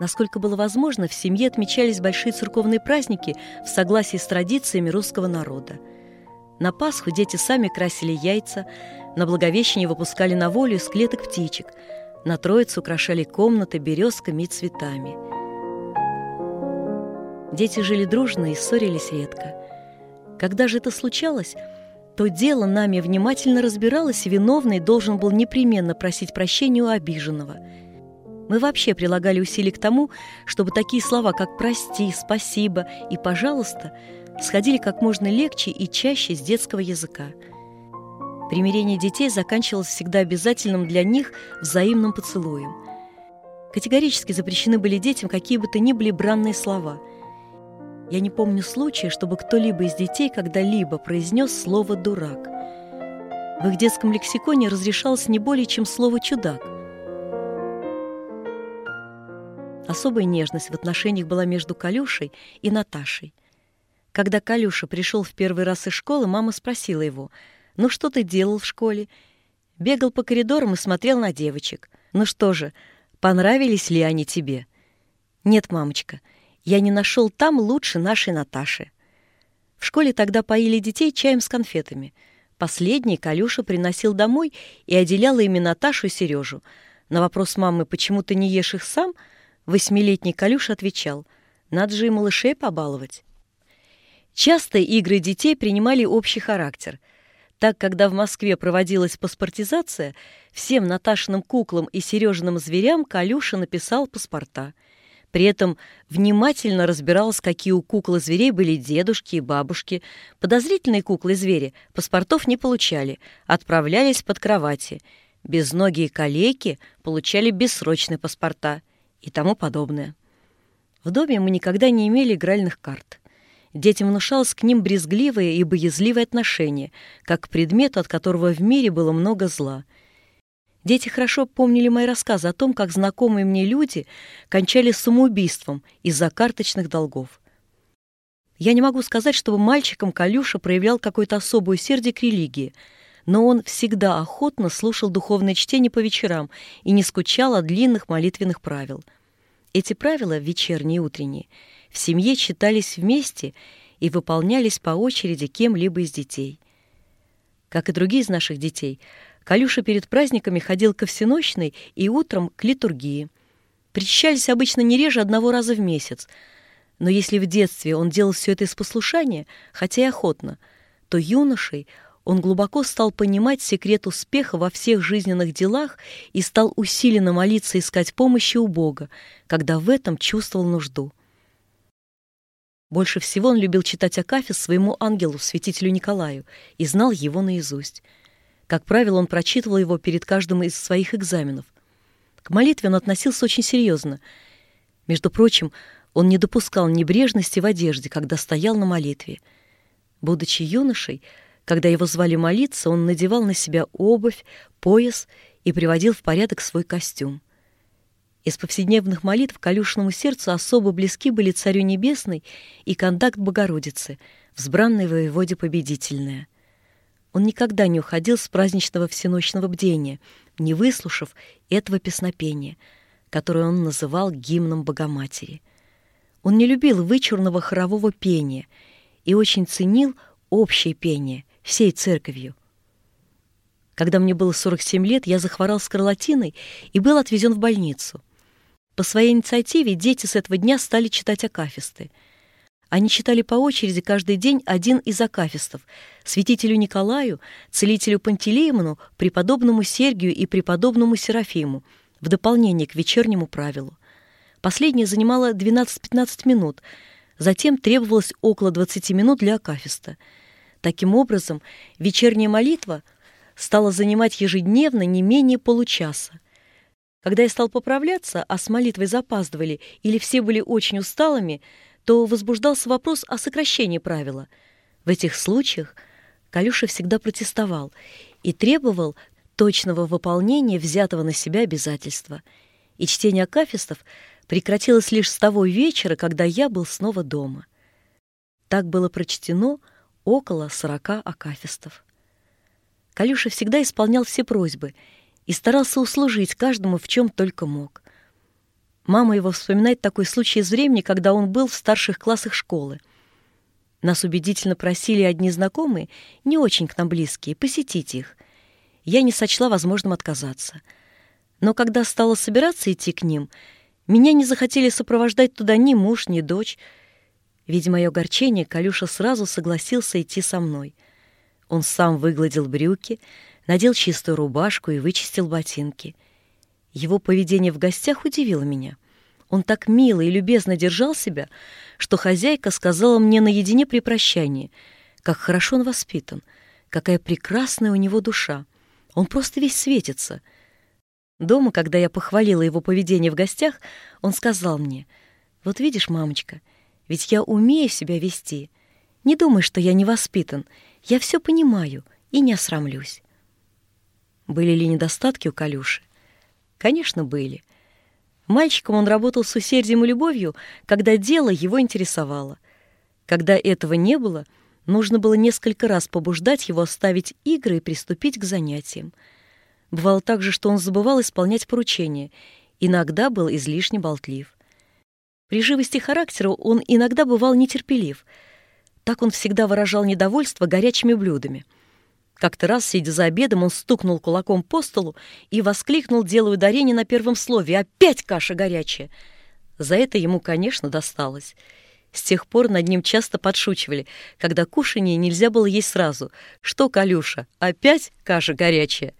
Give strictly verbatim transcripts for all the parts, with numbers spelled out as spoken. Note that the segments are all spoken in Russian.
Насколько было возможно, в семье отмечались большие церковные праздники в согласии с традициями русского народа. На Пасху дети сами красили яйца, на Благовещение выпускали на волю из клеток птичек, на Троицу украшали комнаты березками и цветами. Дети жили дружно и ссорились редко. Когда же это случалось, то дело нами внимательно разбиралось, и виновный должен был непременно просить прощения у обиженного. Мы вообще прилагали усилия к тому, чтобы такие слова, как «прости», «спасибо» и «пожалуйста» сходили как можно легче и чаще с детского языка. Примирение детей заканчивалось всегда обязательным для них взаимным поцелуем. Категорически запрещены были детям какие бы то ни были бранные слова. Я не помню случая, чтобы кто-либо из детей когда-либо произнес слово «дурак». В их детском лексиконе разрешалось не более, чем слово «чудак». Особая нежность в отношениях была между Калюшей и Наташей. Когда Калюша пришел в первый раз из школы, мама спросила его: «Ну что ты делал в школе?» «Бегал по коридорам и смотрел на девочек. Ну что же, понравились ли они тебе?» «Нет, мамочка, я не нашел там лучше нашей Наташи». В школе тогда поили детей чаем с конфетами. Последний Калюша приносил домой и отделял ими Наташу и Сережу. На вопрос мамы: «Почему ты не ешь их сам?», восьмилетний Калюша отвечал: «Надо же и малышей побаловать». Часто игры детей принимали общий характер. Так, когда в Москве проводилась паспортизация, всем Наташиным куклам и Сережиным зверям Калюша написал паспорта. При этом внимательно разбиралось, какие у кукол и зверей были дедушки и бабушки. Подозрительные куклы и звери паспортов не получали, отправлялись под кровати. Безногие калеки получали бессрочные паспорта и тому подобное. В доме мы никогда не имели игральных карт. Детям внушалось к ним брезгливое и боязливое отношение, как к предмету, от которого в мире было много зла. Дети хорошо помнили мои рассказы о том, как знакомые мне люди кончали самоубийством из-за карточных долгов. Я не могу сказать, чтобы мальчиком Калюша проявлял какое-то особое усердие к религии, но он всегда охотно слушал духовное чтение по вечерам и не скучал от длинных молитвенных правил. Эти правила, вечерние и утренние, в семье читались вместе и выполнялись по очереди кем-либо из детей. Как и другие из наших детей, Калюша перед праздниками ходил ко всенощной и утром к литургии. Причащались обычно не реже одного раза в месяц, но если в детстве он делал все это из послушания, хотя и охотно, то юношей он глубоко стал понимать секрет успеха во всех жизненных делах и стал усиленно молиться и искать помощи у Бога, когда в этом чувствовал нужду. Больше всего он любил читать акафист своему ангелу, святителю Николаю, и знал его наизусть. Как правило, он прочитывал его перед каждым из своих экзаменов. К молитве он относился очень серьезно. Между прочим, он не допускал небрежности в одежде, когда стоял на молитве. Будучи юношей, когда его звали молиться, он надевал на себя обувь, пояс и приводил в порядок свой костюм. Из повседневных молитв Калюшиному сердцу особо близки были Царю Небесный и Кондакт Богородицы, взбранной воеводе победительная. Он никогда не уходил с праздничного всеночного бдения, не выслушав этого песнопения, которое он называл гимном Богоматери. Он не любил вычурного хорового пения и очень ценил общее пение всей церковью. Когда мне было сорок семь лет, я захворал скарлатиной и был отвезен в больницу. По своей инициативе дети с этого дня стали читать акафисты. Они читали по очереди каждый день один из акафистов — святителю Николаю, целителю Пантелеимону, преподобному Сергию и преподобному Серафиму, в дополнение к вечернему правилу. Последнее занимало двенадцать-пятнадцать минут, затем требовалось около двадцати минут для акафиста. Таким образом, вечерняя молитва стала занимать ежедневно не менее получаса. Когда я стал поправляться, а с молитвой запаздывали или все были очень усталыми, то возбуждался вопрос о сокращении правила. В этих случаях Калюша всегда протестовал и требовал точного выполнения взятого на себя обязательства. И чтение акафистов прекратилось лишь с того вечера, когда я был снова дома. Так было прочтено около сорока акафистов. Калюша всегда исполнял все просьбы и старался услужить каждому в чем только мог. Мама его вспоминает такой случай из времени, когда он был в старших классах школы. Нас убедительно просили одни знакомые, не очень к нам близкие, посетить их. Я не сочла возможным отказаться. Но когда стала собираться идти к ним, меня не захотели сопровождать туда ни муж, ни дочь. Видя мое огорчение, Колюша сразу согласился идти со мной. Он сам выгладил брюки, надел чистую рубашку и вычистил ботинки. Его поведение в гостях удивило меня. Он так мило и любезно держал себя, что хозяйка сказала мне наедине при прощании, как хорошо он воспитан, какая прекрасная у него душа. Он просто весь светится. Дома, когда я похвалила его поведение в гостях, он сказал мне: «Вот видишь, мамочка, ведь я умею себя вести. Не думай, что я не воспитан. Я все понимаю и не осрамлюсь». Были ли недостатки у Колюши? Конечно, были. Мальчиком он работал с усердием и любовью, когда дело его интересовало. Когда этого не было, нужно было несколько раз побуждать его оставить игры и приступить к занятиям. Бывало также, что он забывал исполнять поручения, иногда был излишне болтлив. При живости характера он иногда бывал нетерпелив. Так он всегда выражал недовольство горячими блюдами. Как-то раз, сидя за обедом, он стукнул кулаком по столу и воскликнул, делая ударение на первом слове: «Опять каша горячая!» За это ему, конечно, досталось. С тех пор над ним часто подшучивали, когда кушанье нельзя было есть сразу. «Что, Колюша, опять каша горячая?»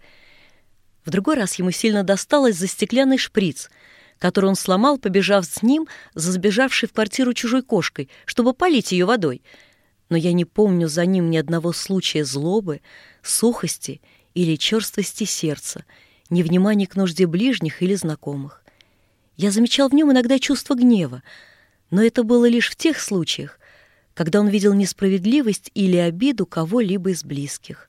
В другой раз ему сильно досталось за стеклянный шприц, который он сломал, побежав с ним за сбежавшей в квартиру чужой кошкой, чтобы полить ее водой. Но я не помню за ним ни одного случая злобы, сухости или черствости сердца, невнимания к нужде ближних или знакомых. Я замечал в нем иногда чувство гнева, но это было лишь в тех случаях, когда он видел несправедливость или обиду кого-либо из близких.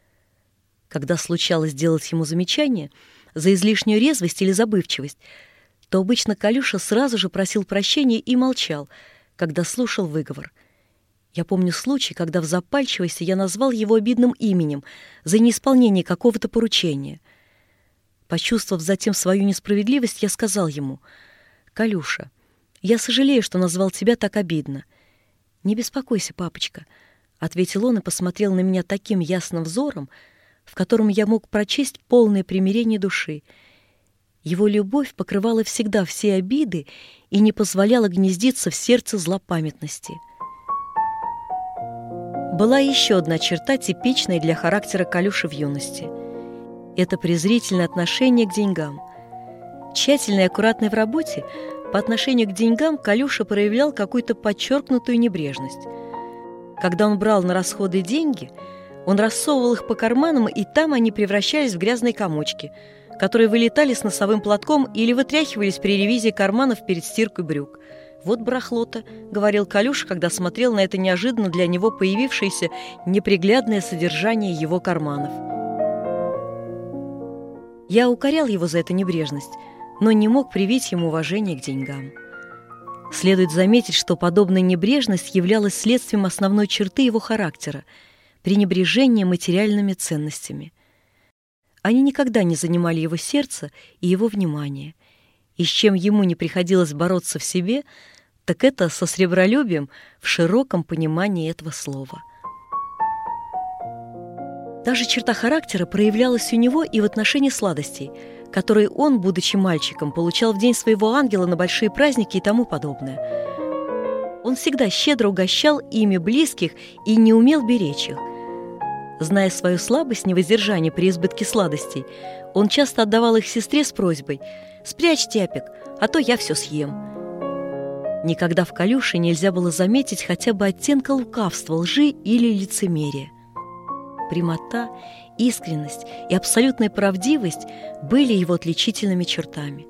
Когда случалось делать ему замечание за излишнюю резвость или забывчивость, то обычно Колюша сразу же просил прощения и молчал, когда слушал выговор. Я помню случай, когда в запальчивости я назвал его обидным именем за неисполнение какого-то поручения. Почувствовав затем свою несправедливость, я сказал ему: «Колюша, я сожалею, что назвал тебя так обидно». «Не беспокойся, папочка», — ответил он и посмотрел на меня таким ясным взором, в котором я мог прочесть полное примирение души. Его любовь покрывала всегда все обиды и не позволяла гнездиться в сердце злопамятности. Была еще одна черта, типичная для характера Колюши в юности. Это презрительное отношение к деньгам. Тщательный и аккуратный в работе, по отношению к деньгам Колюша проявлял какую-то подчеркнутую небрежность. Когда он брал на расходы деньги, он рассовывал их по карманам, и там они превращались в грязные комочки, которые вылетали с носовым платком или вытряхивались при ревизии карманов перед стиркой брюк. «Вот барахло-то», — говорил Колюша, когда смотрел на это неожиданно для него появившееся неприглядное содержание его карманов. Я укорял его за эту небрежность, но не мог привить ему уважение к деньгам. Следует заметить, что подобная небрежность являлась следствием основной черты его характера — пренебрежения материальными ценностями. Они никогда не занимали его сердце и его внимание, и с чем ему не приходилось бороться в себе, так это со сребролюбием в широком понимании этого слова. Та же черта характера проявлялась у него и в отношении сладостей, которые он, будучи мальчиком, получал в день своего ангела на большие праздники и тому подобное. Он всегда щедро угощал ими близких и не умел беречь их. Зная свою слабость невоздержания при избытке сладостей, он часто отдавал их сестре с просьбой: «Спрячь, тяпик, а то я все съем». Никогда в Колюше нельзя было заметить хотя бы оттенка лукавства, лжи или лицемерия. Прямота, искренность и абсолютная правдивость были его отличительными чертами.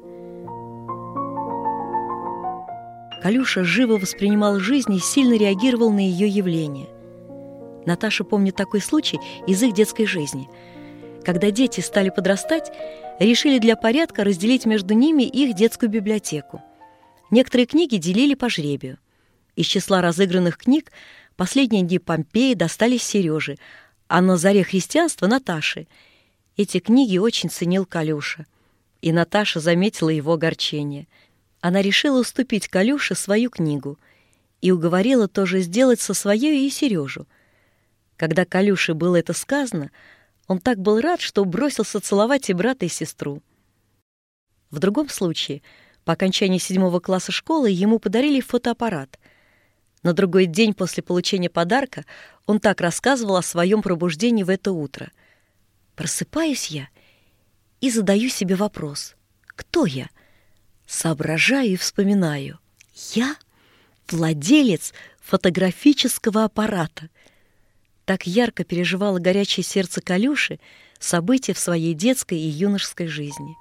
Колюша живо воспринимал жизнь и сильно реагировал на ее явления. Наташа помнит такой случай из их детской жизни. Когда дети стали подрастать, решили для порядка разделить между ними их детскую библиотеку. Некоторые книги делили по жребию. Из числа разыгранных книг «Последние дни Помпеи» достались Сереже, а «На заре христианства» — Наташе. Эти книги очень ценил Колюша, и Наташа заметила его огорчение. Она решила уступить Калюше свою книгу и уговорила тоже сделать со своей и Сережу. Когда Калюше было это сказано, он так был рад, что бросился целовать и брата, и сестру. В другом случае, по окончании седьмого класса школы ему подарили фотоаппарат. На другой день после получения подарка он так рассказывал о своем пробуждении в это утро. «Просыпаюсь я и задаю себе вопрос: кто я? Соображаю и вспоминаю. Я владелец фотографического аппарата». Так ярко переживало горячее сердце Калюши события в своей детской и юношеской жизни.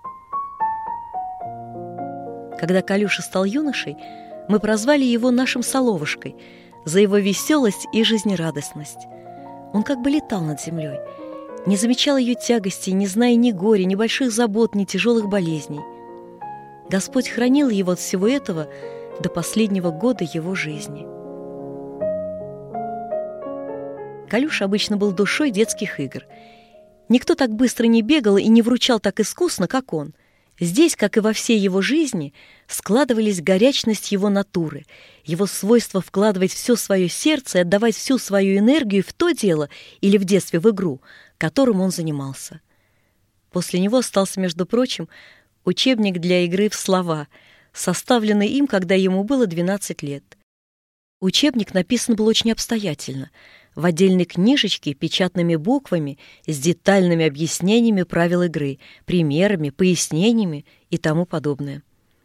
Когда Калюша стал юношей, мы прозвали его нашим Соловушкой за его веселость и жизнерадостность. Он как бы летал над землей, не замечал ее тягостей, не зная ни горя, ни больших забот, ни тяжелых болезней. Господь хранил его от всего этого до последнего года его жизни. Калюша обычно был душой детских игр. Никто так быстро не бегал и не вручал так искусно, как он. Здесь, как и во всей его жизни, складывались горячность его натуры, его свойство вкладывать все свое сердце и отдавать всю свою энергию в то дело или в детстве в игру, которым он занимался. После него остался, между прочим, учебник для игры в слова, составленный им, когда ему было двенадцать лет. Учебник написан был очень обстоятельно, в отдельной книжечке печатными буквами с детальными объяснениями правил игры, примерами, пояснениями и тому подобное.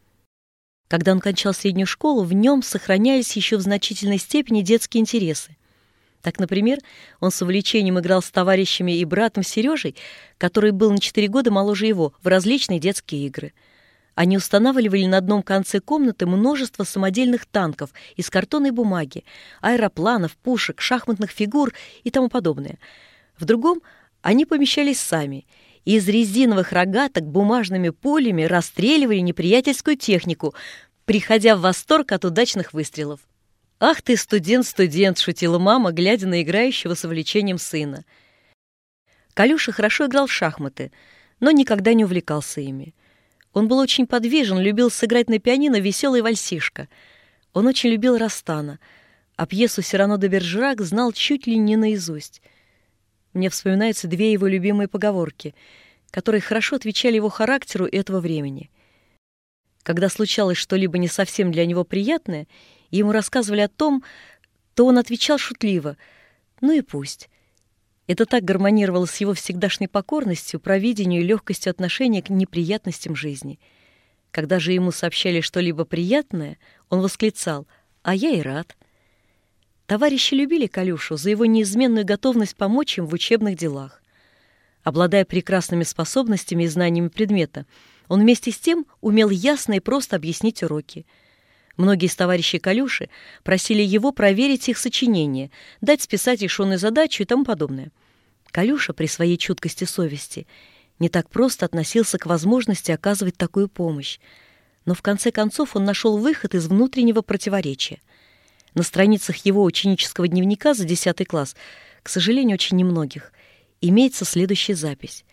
Когда он кончал среднюю школу, в нем сохранялись еще в значительной степени детские интересы. Так, например, он с увлечением играл с товарищами и братом Сережей, который был на четыре года моложе его, в различные детские игры. Они устанавливали на одном конце комнаты множество самодельных танков из картонной бумаги, аэропланов, пушек, шахматных фигур и тому подобное. В другом они помещались сами и из резиновых рогаток бумажными пулями расстреливали неприятельскую технику, приходя в восторг от удачных выстрелов. «Ах ты, студент, студент!» — шутила мама, глядя на играющего с увлечением сына. Калюша хорошо играл в шахматы, но никогда не увлекался ими. Он был очень подвижен, любил сыграть на пианино веселый вальсишко. Он очень любил Растана, а пьесу «Сирано де Бержерак» знал чуть ли не наизусть. Мне вспоминаются две его любимые поговорки, которые хорошо отвечали его характеру этого времени. Когда случалось что-либо не совсем для него приятное, и ему рассказывали о том, то он отвечал шутливо: «Ну и пусть». Это так гармонировало с его всегдашней покорностью, провидению и легкостью отношения к неприятностям жизни. Когда же ему сообщали что-либо приятное, он восклицал: «А я и рад». Товарищи любили Калюшу за его неизменную готовность помочь им в учебных делах. Обладая прекрасными способностями и знаниями предмета, он вместе с тем умел ясно и просто объяснить уроки. Многие из товарищей Калюши просили его проверить их сочинения, дать списать решенную задачу и тому подобное. Калюша при своей чуткости совести не так просто относился к возможности оказывать такую помощь, но в конце концов он нашел выход из внутреннего противоречия. На страницах его ученического дневника за десятый класс, к сожалению, очень немногих, имеется следующая запись.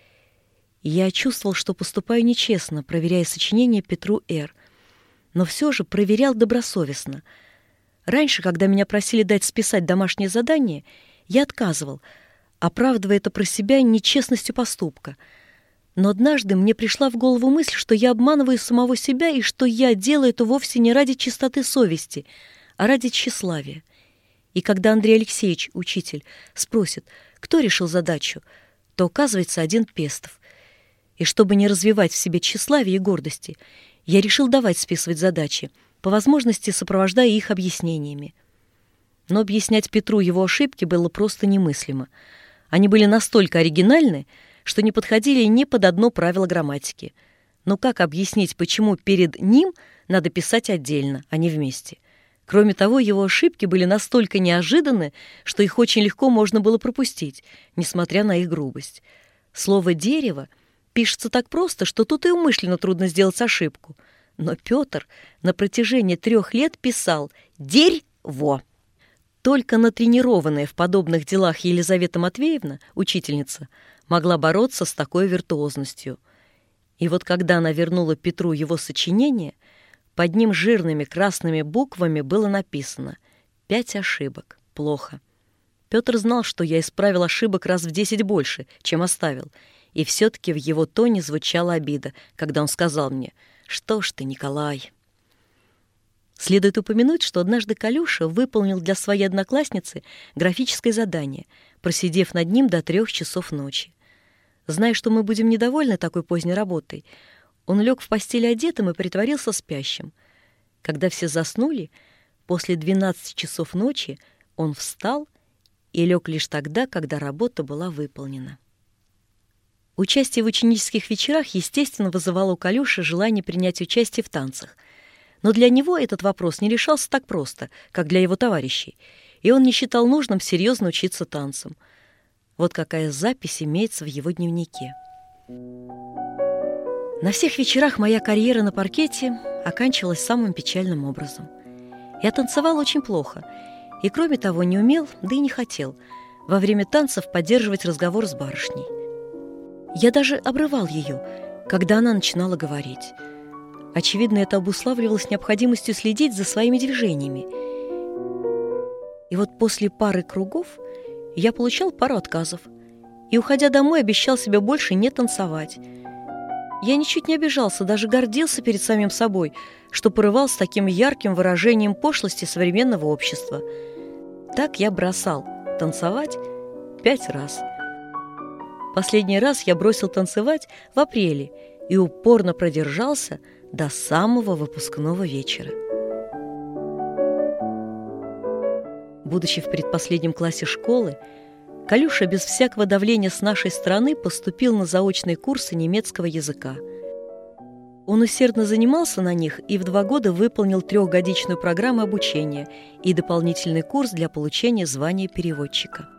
«Я чувствовал, что поступаю нечестно, проверяя сочинение Петру Р., но все же проверял добросовестно. Раньше, когда меня просили дать списать домашнее задание, я отказывал, оправдывая это про себя нечестностью поступка. Но однажды мне пришла в голову мысль, что я обманываю самого себя и что я делаю это вовсе не ради чистоты совести, а ради тщеславия. И когда Андрей Алексеевич, учитель, спросит, кто решил задачу, то оказывается один Пестов. И чтобы не развивать в себе тщеславие и гордости, я решил давать списывать задачи, по возможности сопровождая их объяснениями. Но объяснять Петру его ошибки было просто немыслимо. Они были настолько оригинальны, что не подходили ни под одно правило грамматики. Но как объяснить, почему перед ним надо писать отдельно, а не вместе? Кроме того, его ошибки были настолько неожиданны, что их очень легко можно было пропустить, несмотря на их грубость. Слово «дерево» пишется так просто, что тут и умышленно трудно сделать ошибку. Но Петр на протяжении трех лет писал «дерьво». Только натренированная в подобных делах Елизавета Матвеевна, учительница, могла бороться с такой виртуозностью. И вот когда она вернула Петру его сочинение, Под ним жирными красными буквами было написано «Пять ошибок. Плохо». Петр знал, что я исправил ошибок раз в десять больше, чем оставил, и все-таки в его тоне звучала обида, когда он сказал мне: «Что ж ты, Николай». Следует упомянуть, что однажды Колюша выполнил для своей одноклассницы графическое задание, просидев над ним до трех часов ночи. Зная, что мы будем недовольны такой поздней работой, он лег в постель одетым и притворился спящим. Когда все заснули, после двенадцати часов ночи он встал и лег лишь тогда, когда работа была выполнена. Участие в ученических вечерах, естественно, вызывало у Колюши желание принять участие в танцах. Но для него этот вопрос не решался так просто, как для его товарищей, и он не считал нужным серьезно учиться танцам. Вот какая запись имеется в его дневнике. На всех вечерах моя карьера на паркете оканчивалась самым печальным образом. Я танцевал очень плохо, и, кроме того, не умел, да и не хотел во время танцев поддерживать разговор с барышней. Я даже обрывал ее, когда она начинала говорить. Очевидно, это обуславливалось необходимостью следить за своими движениями. И вот после пары кругов я получал пару отказов, и, уходя домой, обещал себе больше не танцевать. Я ничуть не обижался, даже гордился перед самим собой, что порывал с таким ярким выражением пошлости современного общества. Так я бросал танцевать пять раз. Последний раз я бросил танцевать в апреле и упорно продержался до самого выпускного вечера. Будучи в предпоследнем классе школы, Колюша без всякого давления с нашей стороны поступил на заочные курсы немецкого языка. Он усердно занимался на них и в два года выполнил трехгодичную программу обучения и дополнительный курс для получения звания переводчика.